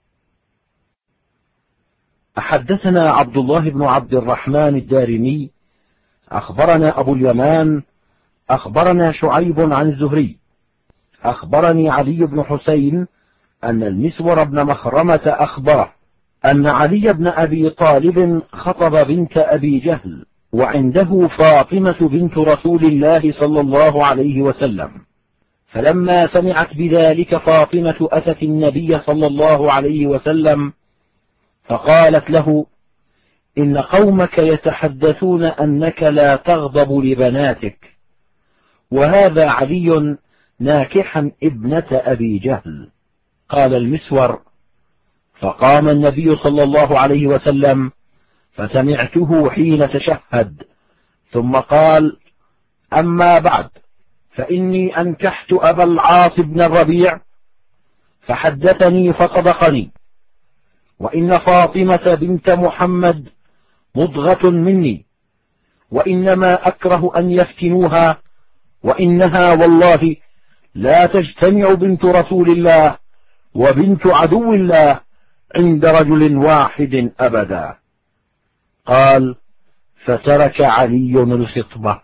حدثنا عبد الله بن عبد الرحمن الدارمي أخبرنا أبو اليمان أخبرنا شعيب عن الزهري أخبرني علي بن حسين أن المسور بن مخرمة أخبره أن علي بن أبي طالب خطب بنت أبي جهل، وعنده فاطمة بنت رسول الله صلى الله عليه وسلم، فلما سمعت بذلك فاطمة أتت النبي صلى الله عليه وسلم فقالت له: إن قومك يتحدثون أنك لا تغضب لبناتك، وهذا علي ناكحا ابنة أبي جهل. قال المسور: فقام النبي صلى الله عليه وسلم فسمعته حين تشهد، ثم قال: أما بعد، فإني أنكحت أبا العاص بن الربيع فحدثني فصدقني، وإن فاطمة بنت محمد مضغة مني، وإنما أكره أن يفتنوها، وإنها والله لا تجتمع بنت رسول الله وبنت عدو الله عند رجل واحد أبدا. قال: فترك علي الخطبة.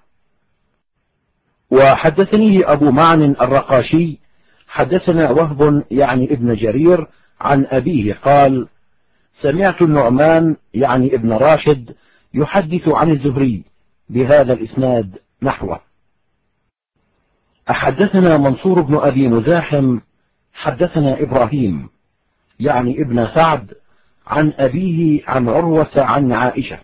وحدثني أبو معن الرقاشي حدثنا وهب يعني ابن جرير عن أبيه قال: سمعت النعمان يعني ابن راشد يحدث عن الزهري بهذا الإسناد نحوه. أحدثنا منصور بن أبي مزاحم حدثنا إبراهيم يعني ابن سعد عن أبيه عن عروة عن عائشة.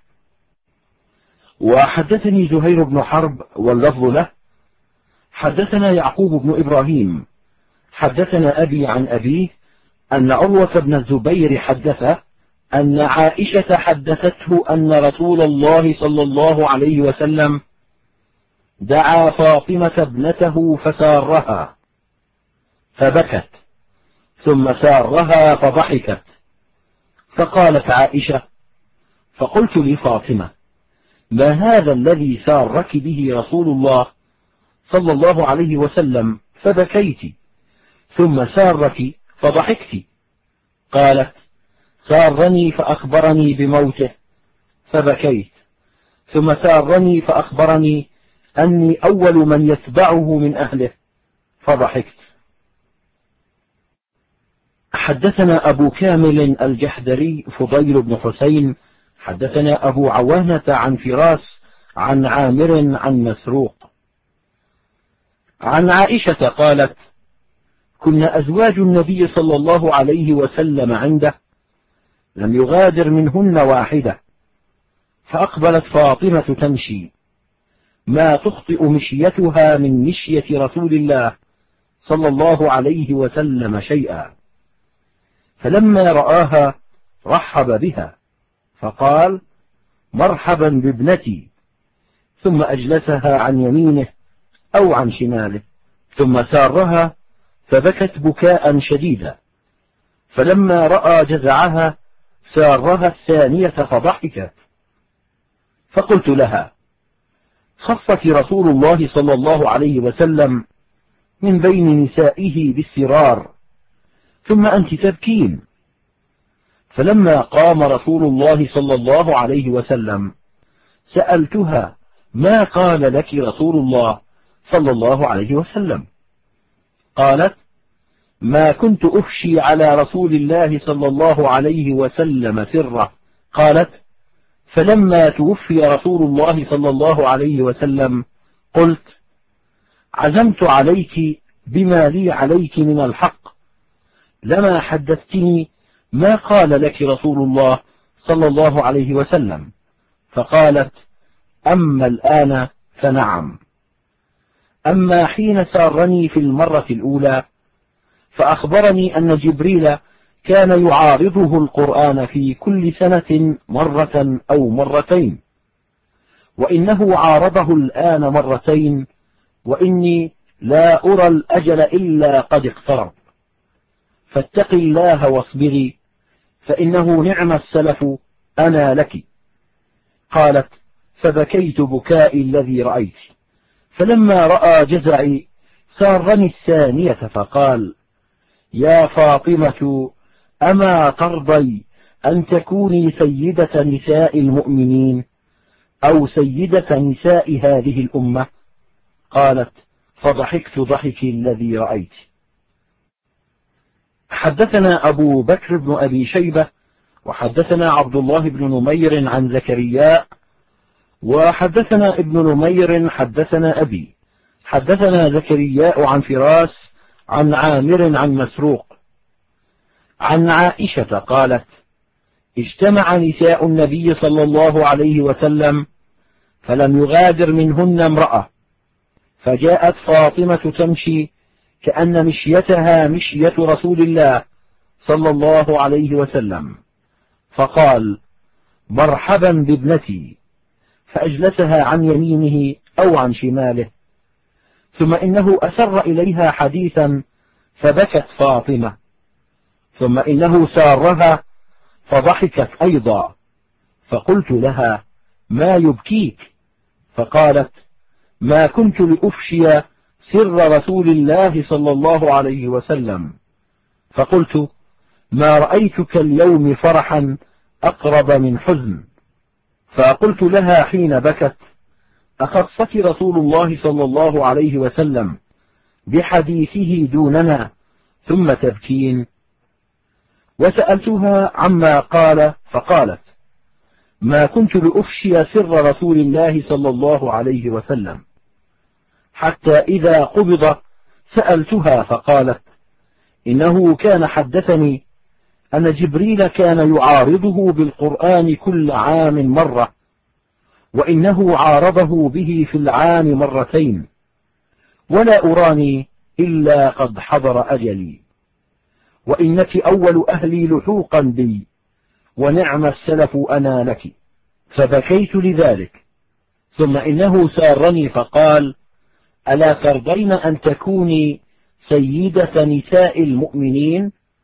وحدثني زهير بن حرب واللفظ له حدثنا يعقوب بن إبراهيم حدثنا أبي عن أبيه أن عروة بن الزبير حدثه أن عائشة حدثته أن رسول الله صلى الله عليه وسلم دعا فاطمة ابنته فسارها فبكت، ثم سارها فضحكت، فقالت عائشة: فقلت لفاطمة: ما هذا الذي سارك به رسول الله صلى الله عليه وسلم؟ فبكيت. ثم سارك فضحكت. قالت: سارني فأخبرني بموته فبكيت. ثم سارني فأخبرني أني أول من يتبعه من أهله فضحكت. حدثنا أبو كامل الجحدري فضيل بن حسين حدثنا أبو عوانة عن فراس عن عامر عن مسروق عن عائشة قالت: كنا أزواج النبي صلى الله عليه وسلم عنده لم يغادر منهن واحدة، فأقبلت فاطمة تمشي ما تخطئ مشيتها من مشية رسول الله صلى الله عليه وسلم شيئا، فلما رآها رحب بها فقال: مرحبا بابنتي، ثم أجلسها عن يمينه أو عن شماله، ثم سارها فبكت بكاء شديدا، فلما رأى جزعها سارها الثانية فضحكت. فقلت لها: خصك رسول الله صلى الله عليه وسلم من بين نسائه بالسرار، ثم أنت تبكين. فلما قام رسول الله صلى الله عليه وسلم سألتها: ما قال لك رسول الله صلى الله عليه وسلم؟ قالت: ما كنت أفشي على رسول الله صلى الله عليه وسلم سره. قالت: فلما توفي رسول الله صلى الله عليه وسلم قلت: عزمت عليك بما لي عليك من الحق، لما حدثتني ما قال لك رسول الله صلى الله عليه وسلم. فقالت: أما الآن فنعم. أما حين سارني في المرة الأولى فأخبرني أن جبريل كان يعارضه القرآن في كل سنة مرة أو مرتين، وإنه عارضه الآن مرتين، وإني لا أرى الأجل إلا قد اقترب، فاتقي الله واصبري فإنه نعم السلف أنا لك. قالت: فبكيت بكائي الذي رأيت، فلما رأى جزعي سارني الثانية فقال: يا فاطمة، أما ترضي أن تكوني سيدة نساء المؤمنين أو سيدة نساء هذه الأمة؟ قالت: فضحكت ضحكي الذي رأيت. حدثنا أبو بكر بن أبي شيبة وحدثنا عبد الله بن نمير عن زكريا وحدثنا ابن نمير حدثنا أبي حدثنا زكريا عن فراس عن عامر عن مسروق عن عائشة قالت: اجتمع نساء النبي صلى الله عليه وسلم فلم يغادر منهن امرأة، فجاءت فاطمة تمشي كأن مشيتها مشية رسول الله صلى الله عليه وسلم، فقال: مرحبا بابنتي، فأجلسها عن يمينه أو عن شماله، ثم إنه أسر إليها حديثا فبكت فاطمة، ثم إنه سارها فضحكت أيضا، فقلت لها: ما يبكيك؟ فقالت: ما كنت لأفشي سر رسول الله صلى الله عليه وسلم. فقلت: ما رأيتك اليوم فرحا أقرب من حزن. فقلت لها حين بكت: أخصك رسول الله صلى الله عليه وسلم بحديثه دوننا ثم تبكين؟ وسألتها عما قال فقالت: ما كنت لأفشي سر رسول الله صلى الله عليه وسلم، حتى إذا قبض سألتها فقالت: إنه كان حدثني أن جبريل كان يعارضه بالقرآن كل عام مرة، وإنه عارضه به في العام مرتين، ولا أراني إلا قد حضر أجلي، وإنك أول أهلي لحوقا بي، ونعم السلف أنا لك. فبكيت لذلك، ثم إنه سارني فقال: ألا ترضين أن تكوني سيدة نساء المؤمنين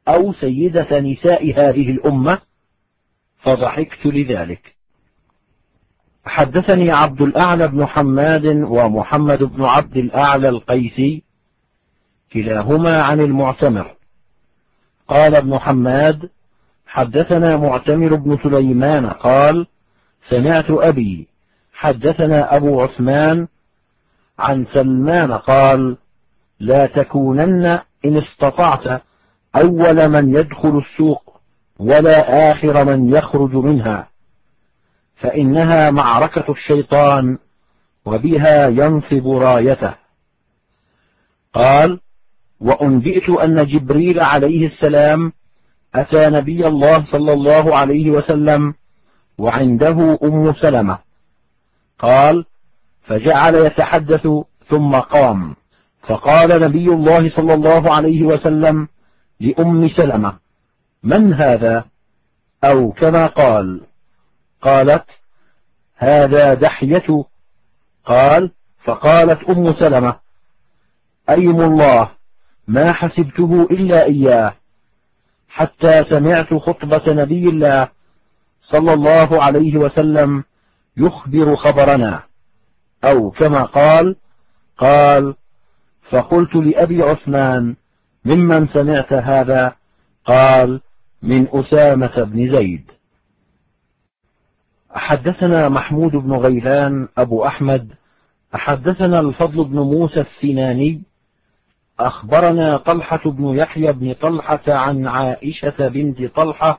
أو سيدة نساء هذه الأمة، فضحكت لذلك. حدثني عبد الأعلى بن حماد ومحمد بن عبد الأعلى القيسي كلاهما عن المعتمر قال ابن حماد: حدثنا معتمر بن سليمان قال: سمعت أبي حدثنا أبو عثمان عن سلمان قال: لا تكونن إن استطعت أول من يدخل السوق ولا آخر من يخرج منها، فإنها معركة الشيطان وبها ينصب رايته. قال: وأنبئت أن جبريل عليه السلام أتى نبي الله صلى الله عليه وسلم وعنده أم سلمة. قال: فجعل يتحدث ثم قام، فقال نبي الله صلى الله عليه وسلم لأم سلمة: من هذا؟ أو كما قال. قالت: هذا دحية. قال: فقالت أم سلمة: أيم الله ما حسبته إلا إياه، حتى سمعت خطبة نبي الله صلى الله عليه وسلم يخبر خبرنا، أو كما قال. قال: فقلت لأبي عثمان: ممن سمعت هذا؟ قال: من أسامة بن زيد. حدثنا محمود بن غيلان أبو أحمد حدثنا الفضل بن موسى السناني أخبرنا طلحة بن يحيى بن طلحة عن عائشة بنت طلحة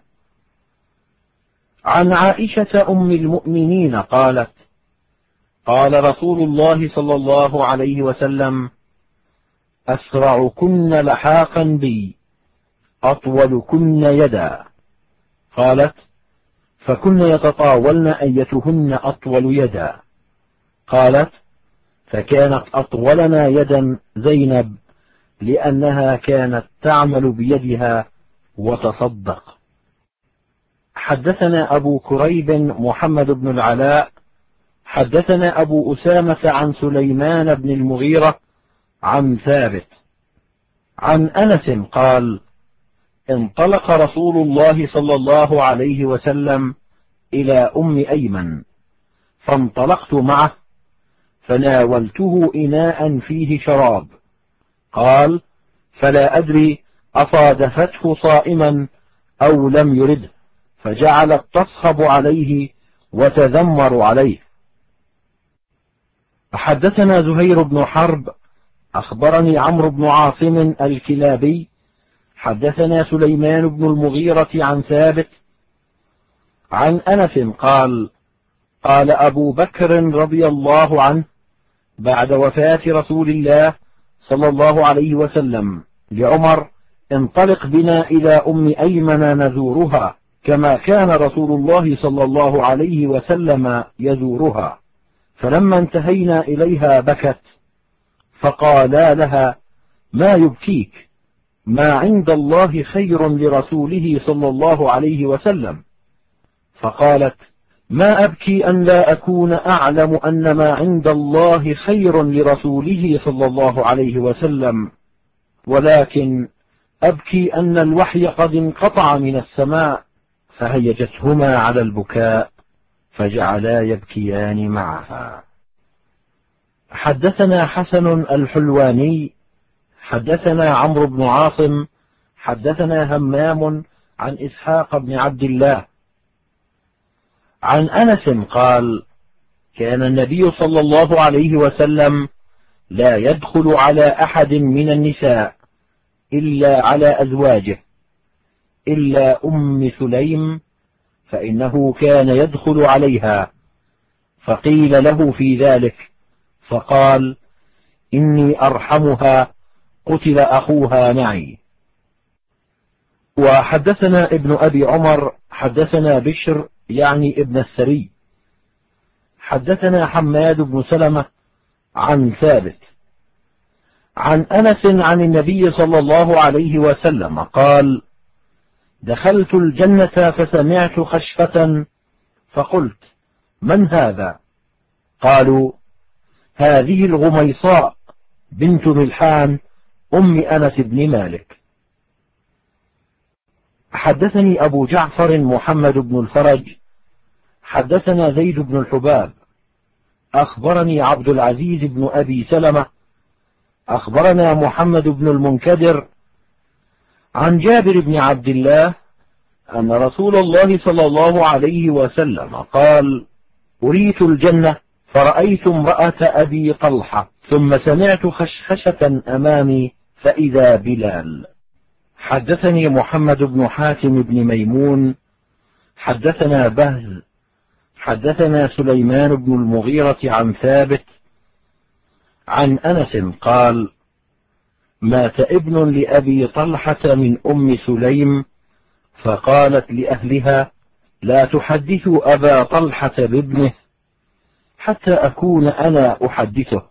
عن عائشة أم المؤمنين قالت: قال رسول الله صلى الله عليه وسلم: أسرعكن لحاقا بي أطولكن يدا. قالت: فكن يتطاولن أيتهن أطول يدا. قالت: فكانت أطولنا يدا زينب، لأنها كانت تعمل بيدها وتصدق. حدثنا أبو كريب محمد بن العلاء حدثنا أبو أسامة عن سليمان بن المغيرة عن ثابت عن أنس قال: انطلق رسول الله صلى الله عليه وسلم إلى أم أيمن، فانطلقت معه فناولته إناء فيه شراب. قال: فلا أدري أصادفته صائما أو لم يرده، فجعلت تصخب عليه وتذمر عليه. حدثنا زهير بن حرب أخبرني عمرو بن عاصم الكلابي حدثنا سليمان بن المغيرة عن ثابت عن أنس قال: قال أبو بكر رضي الله عنه بعد وفاة رسول الله صلى الله عليه وسلم لعمر: انطلق بنا إلى أم أيمن نزورها، كما كان رسول الله صلى الله عليه وسلم يزورها. فلما انتهينا إليها بكت، فقالا لها: ما يبكيك؟ ما عند الله خير لرسوله صلى الله عليه وسلم. فقالت: ما أبكي أن لا أكون أعلم أن ما عند الله خير لرسوله صلى الله عليه وسلم، ولكن أبكي أن الوحي قد انقطع من السماء. فهيجتهما على البكاء فجعلا يبكيان معها. حدثنا حسن الحلواني حدثنا عمرو بن عاصم حدثنا همام عن إسحاق بن عبد الله عن أنس قال: كان النبي صلى الله عليه وسلم لا يدخل على أحد من النساء إلا على أزواجه إلا أم سليم، فإنه كان يدخل عليها. فقيل له في ذلك فقال: إني أرحمها، قتل أخوها معي. وحدثنا ابن أبي عمر حدثنا بشر يعني ابن السري حدثنا حماد بن سلمة عن ثابت عن أنس عن النبي صلى الله عليه وسلم قال: دخلت الجنة فسمعت خشفة فقلت: من هذا؟ قالوا: هذه الغميصاء بنت ملحان أم أنس بن مالك. حدثني أبو جعفر محمد بن الفرج حدثنا زيد بن الحباب أخبرني عبد العزيز بن أبي سلمة أخبرنا محمد بن المنكدر عن جابر بن عبد الله أن رسول الله صلى الله عليه وسلم قال: أريت الجنة فرأيت امرأة أبي طلحة ثم سمعت خشخشة أمامي فإذا بلال. حدثني محمد بن حاتم بن ميمون حدثنا بهز حدثنا سليمان بن المغيرة عن ثابت عن أنس قال: مات ابن لأبي طلحة من أم سليم فقالت لأهلها: لا تحدثوا أبا طلحة بابنه حتى أكون أنا أحدثه.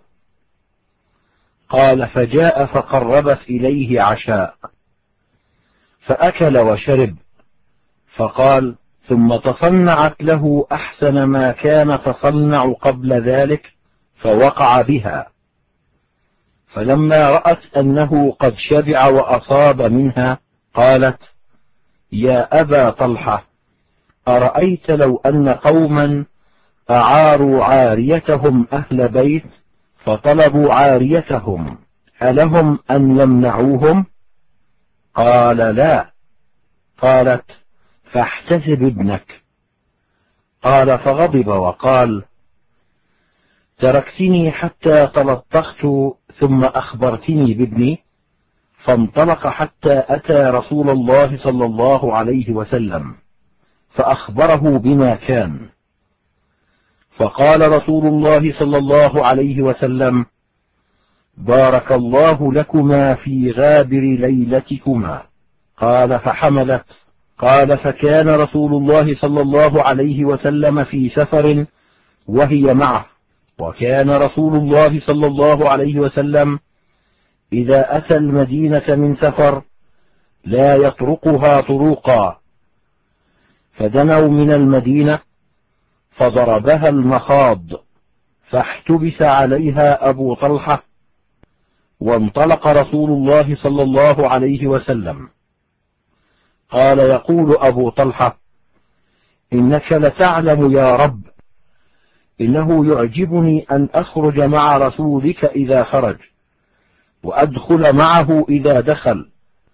قال: فجاء فقربت إليه عشاء فأكل وشرب، فقال: ثم تصنعت له أحسن ما كان تصنع قبل ذلك فوقع بها، فلما رأت أنه قد شبع وأصاب منها قالت: يا أبا طلحة، أرأيت لو أن قوما أعاروا عاريتهم أهل بيت فطلبوا عاريتهم ألهم أن يمنعوهم؟ قال: لا. قالت: فاحتسب ابنك. قال: فغضب وقال: تركتني حتى تلطخت ثم أخبرتني بابني؟ فانطلق حتى أتى رسول الله صلى الله عليه وسلم فأخبره بما كان، فقال رسول الله صلى الله عليه وسلم: بارك الله لكما في غابر ليلتكما. قال: فحملت. قال: فكان رسول الله صلى الله عليه وسلم في سفر وهي معه، وكان رسول الله صلى الله عليه وسلم إذا أتى المدينة من سفر لا يطرقها طروقا، فدنوا من المدينة فضربها المخاض فاحتبس عليها أبو طلحة، وانطلق رسول الله صلى الله عليه وسلم. قال يقول أبو طلحة: إنك لتعلم يا رب إنه يعجبني أن أخرج مع رسولك إذا خرج وأدخل معه إذا دخل،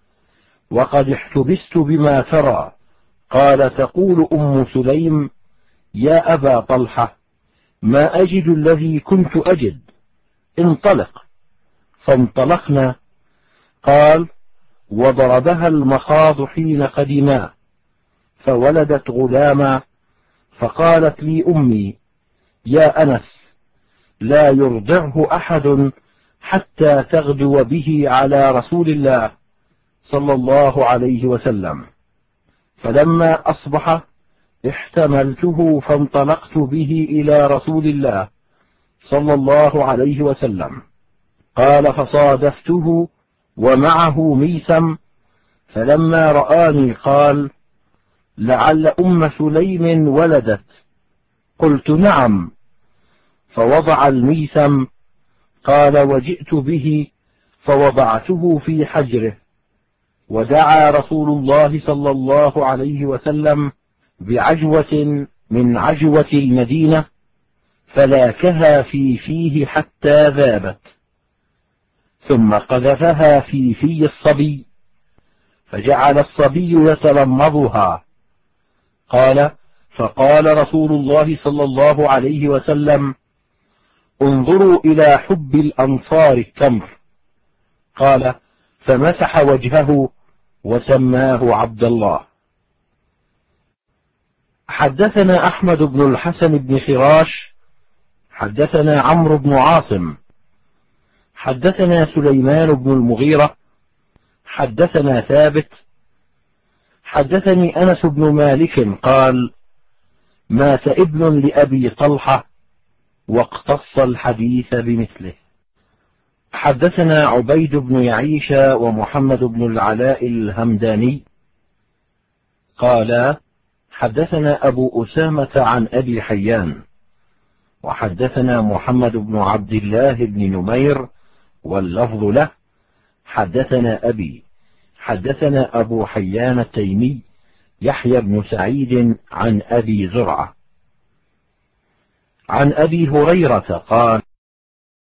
وقد احتبست بما ترى. قال: تقول أم سليم: يا أبا طلحة، ما أجد الذي كنت أجد، انطلق. فانطلقنا. قال: وضربها المخاض حين قدما فولدت غلاما، فقالت لي أمي: يا أنس، لا يرضعه أحد حتى تغدو به على رسول الله صلى الله عليه وسلم. فلما أصبح احتملته فانطلقت به إلى رسول الله صلى الله عليه وسلم. قال: فصادفته ومعه ميسم، فلما رآني قال: لعل أم سليم ولدت. قلت: نعم. فوضع الميسم. قال: وجئت به فوضعته في حجره، ودعا رسول الله صلى الله عليه وسلم بعجوة من عجوة المدينة فلاكها في فيه حتى ذابت، ثم قذفها في في الصبي فجعل الصبي يتلمضها. قال: فقال رسول الله صلى الله عليه وسلم: انظروا إلى حب الأنصار التمر. قال: فمسح وجهه وسماه عبد الله. حدثنا أحمد بن الحسن بن خراش حدثنا عمرو بن عاصم حدثنا سليمان بن المغيرة حدثنا ثابت حدثني أنس بن مالك قال: مات ابن لأبي طلحة، واقتص الحديث بمثله. حدثنا عبيد بن يعيش ومحمد بن العلاء الهمداني قال: حدثنا أبو أسامة عن أبي حيان، وحدثنا محمد بن عبد الله بن نمير واللفظ له: حدثنا أبي حدثنا أبو حيان التيمي يحيى بن سعيد عن أبي زرعة عن أبي هريرة قال: